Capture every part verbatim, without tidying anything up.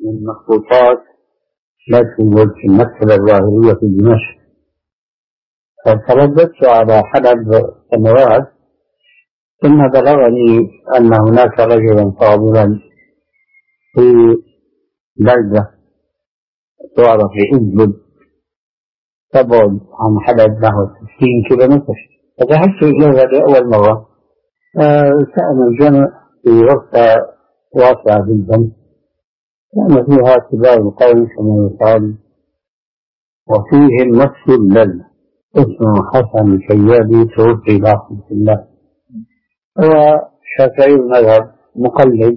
من مخطوطات لا توجد في المكتبة الظاهرية في دمشق، فترددت على حلب سنوات، ثم بلغني أن هناك رجلا فاضلا في بلدة تعرف بإدلب تبعد عن حلب نحو ستين كيلومتر، فذهبت إليها لأول مرة. كان الجمع في غرفة واسعة جدا، كان فيها كبار القوم كما يقال، وفيهم نفس البلد اسمه حسن الكيادي توفي رحمه الله، هو شافعي المذهب مقلد،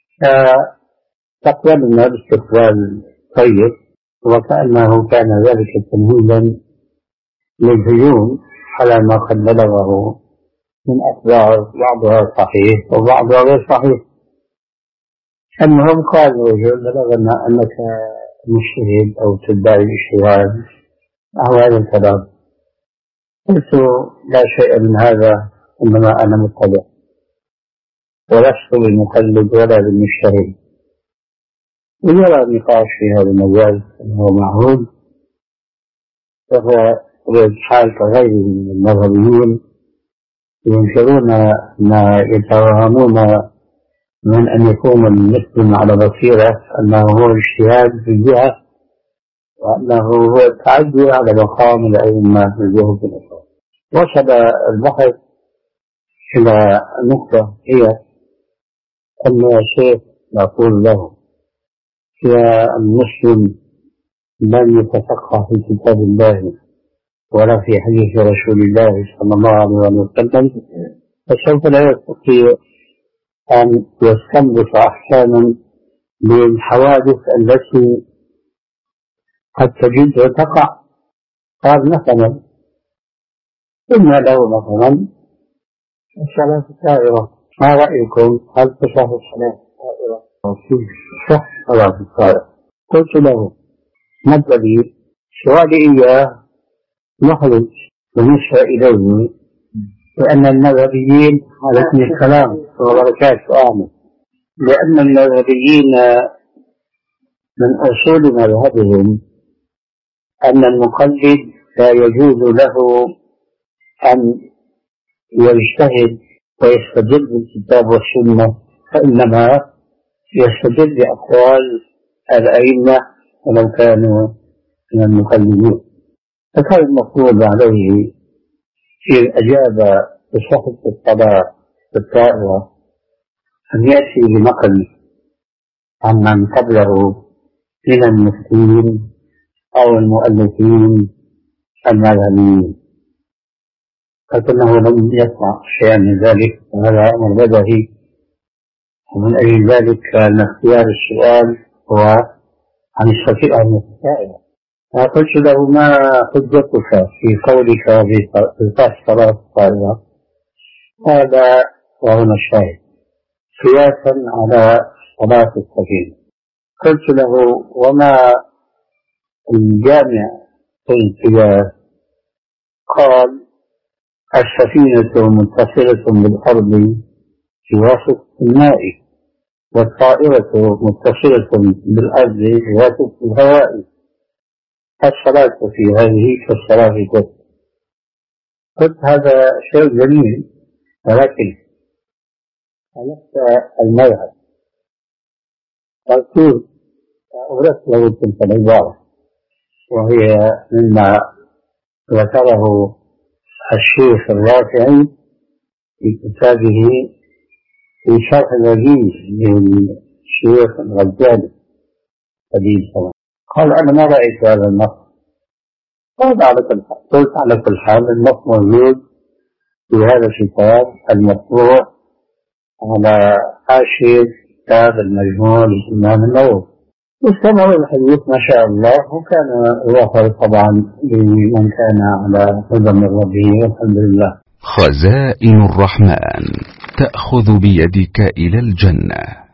فتقبلنا باستقبال طيب، وكأنه كان ذلك تمهيدا للهجوم على ما قد بلغه من أخبار بعضها صحيح وبعضها غير صحيح. المهم قال الرجل: بلغنا أنك مجتهد أو تدعي الاجتهاد أو هذا الكلام. قلت: لا شيء من هذا، إنما أنا مطلع ولست بالمقلد ولا بالمجتهد. ويرى نقاش في هذا المجال أنه معهود، وهو حال كغيره من المذهبيين ينشرون ما يتوهمون من أن يكون المسلم على بصيرة أنه هو الاجتهاد في الجهة، وأنه هو التعدي على مقام الأئمة في الجهة الأخرى. وصل البحث إلى نقطة هي أن الشيخ يقول له: يا المسلم لن يتفقه في كتاب الله ولا في حديث رسول الله صلى الله عليه وسلم، فسوف لا يستطيع أن يستنبط أحكاما للحوادث التي قد تجد وتقع. قال: مثلا قلنا له مثلا الصلاة الطائرة، ما رأيكم؟ هل تصح الصلاة الطائرة؟ صح صلاة الطائرة. قلت له: ما الدليل؟ سؤالي إياه نخرج ونشرع إليه، لأن المذهبيين عليكم السلام وبركاته آمين لأن المذهبيين من أصول مذهبهم أن المقلد لا يجوز له أن يجتهد ويستدل بالكتاب والسنة، فإنما يستدل بأقوال الأئمة ولو كانوا من المقلدين. فكان المفروض عليه في أجاب بصحة الصلاة الطائرة أن يأتي بنقل عمن قبله من المفتين أو المؤلفين المذهبيين، لكنه لم يسمع شيئا من ذلك، وهذا أمر بدهي، ومن أجل ذلك كان اختيار السؤال هو عن الشفيع المتسائل. فقلت له: ما حجتك في قولك بإيقاف صلاة الطائرة؟ هذا وهنا الشاهد: قياسا على صلاة السفينة. قلت له: وما الجامع في القياس؟ قال: السفينة متصلة بالأرض في وسط الماء، والطائرة متصلة بالأرض في وسط الهواء، الصلاة في هذه كالصلاة في تلك. قلت: هذا شيء جميل، ولكن خلقت المذهب. قلت: أردت له تلك العبارة، وهي مما ذكره الشيخ الرافعي في كتابه في شرح الوجيز للشيخ الغزالي حديث الله. قال: أنا ما رأيت هذا النص. قال: على كل حال. قلت: على كل حال النص موجود في هذا الكتاب المطبوع على حاشية كتاب المجموع للإمام النووي. واستمر الحديث ما شاء الله، وكان يوفر طبعا لمن كان على هدى من ربه، والحمد لله. خزائن الرحمن تأخذ بيدك إلى الجنة.